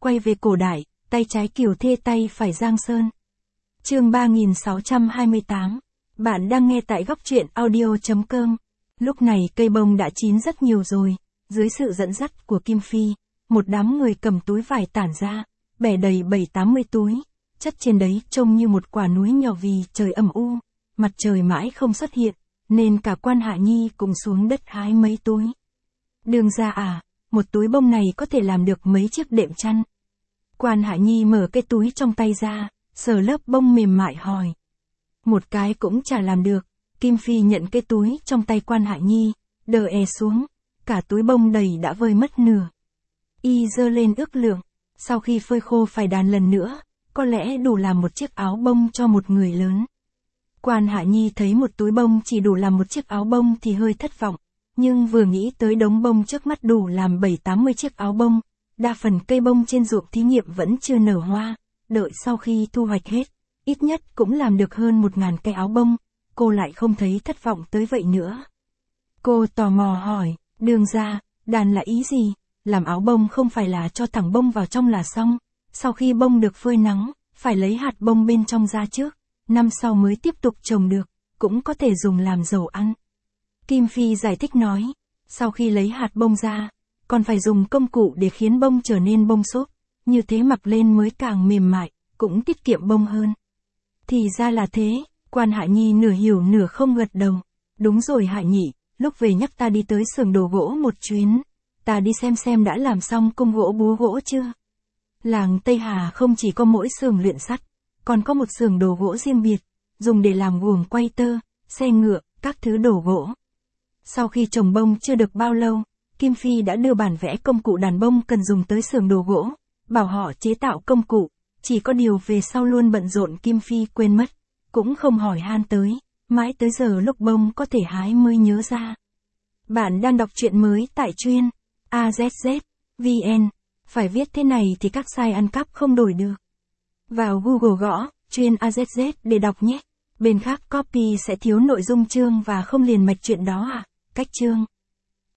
quay về cổ đại, tay trái Kiều Thê tay phải Giang Sơn. Chương 3628. Bạn đang nghe tại góc truyện audio.com. Lúc này cây bông đã chín rất nhiều rồi, dưới sự dẫn dắt của Kim Phi, một đám người cầm túi vải tản ra, bẻ đầy 70-80 túi, chất trên đấy trông như một quả núi nhỏ vì trời âm u, mặt trời mãi không xuất hiện, nên cả Quan Hạ Nhi cùng xuống đất hái mấy túi. Đường ra à, một túi bông này có thể làm được mấy chiếc đệm chăn. Quan Hạ Nhi mở cái túi trong tay ra, sờ lớp bông mềm mại hỏi. Một cái cũng chả làm được. Kim Phi nhận cái túi trong tay Quan Hạ Nhi, đờ xuống, cả túi bông đầy đã vơi mất nửa. Y giơ lên ước lượng, sau khi phơi khô phải đàn lần nữa, có lẽ đủ làm một chiếc áo bông cho một người lớn. Quan Hạ Nhi thấy một túi bông chỉ đủ làm một chiếc áo bông thì hơi thất vọng, nhưng vừa nghĩ tới đống bông trước mắt đủ làm 70-80 chiếc áo bông, đa phần cây bông trên ruộng thí nghiệm vẫn chưa nở hoa, đợi sau khi thu hoạch hết, ít nhất cũng làm được hơn 1000 cái áo bông, cô lại không thấy thất vọng tới vậy nữa. Cô tò mò hỏi, đường ra, đàn là ý gì? Làm áo bông không phải là cho thẳng bông vào trong là xong, sau khi bông được phơi nắng, phải lấy hạt bông bên trong ra trước, năm sau mới tiếp tục trồng được, cũng có thể dùng làm dầu ăn. Kim Phi giải thích nói, sau khi lấy hạt bông ra, còn phải dùng công cụ để khiến bông trở nên bông xốp, như thế mặc lên mới càng mềm mại, cũng tiết kiệm bông hơn. Thì ra là thế, Quan Hạ Nhi nửa hiểu nửa không gật đầu. Đúng rồi Hạ Nhị, lúc về nhắc ta đi tới xưởng đồ gỗ một chuyến, ta đi xem đã làm xong công gỗ búa gỗ chưa. Làng Tây Hà không chỉ có mỗi xưởng luyện sắt, còn có một xưởng đồ gỗ riêng biệt, dùng để làm guồng quay tơ, xe ngựa, các thứ đồ gỗ. Sau khi trồng bông chưa được bao lâu, Kim Phi đã đưa bản vẽ công cụ đàn bông cần dùng tới xưởng đồ gỗ, bảo họ chế tạo công cụ, chỉ có điều về sau luôn bận rộn Kim Phi quên mất, cũng không hỏi han tới, mãi tới giờ lúc bông có thể hái mới nhớ ra. Bạn đang đọc truyện mới tại truyện AZZ.vn, phải viết thế này thì các site ăn cắp không đổi được. Vào Google gõ, truyện AZZ để đọc nhé, bên khác copy sẽ thiếu nội dung chương và không liền mạch truyện đó à, cách chương.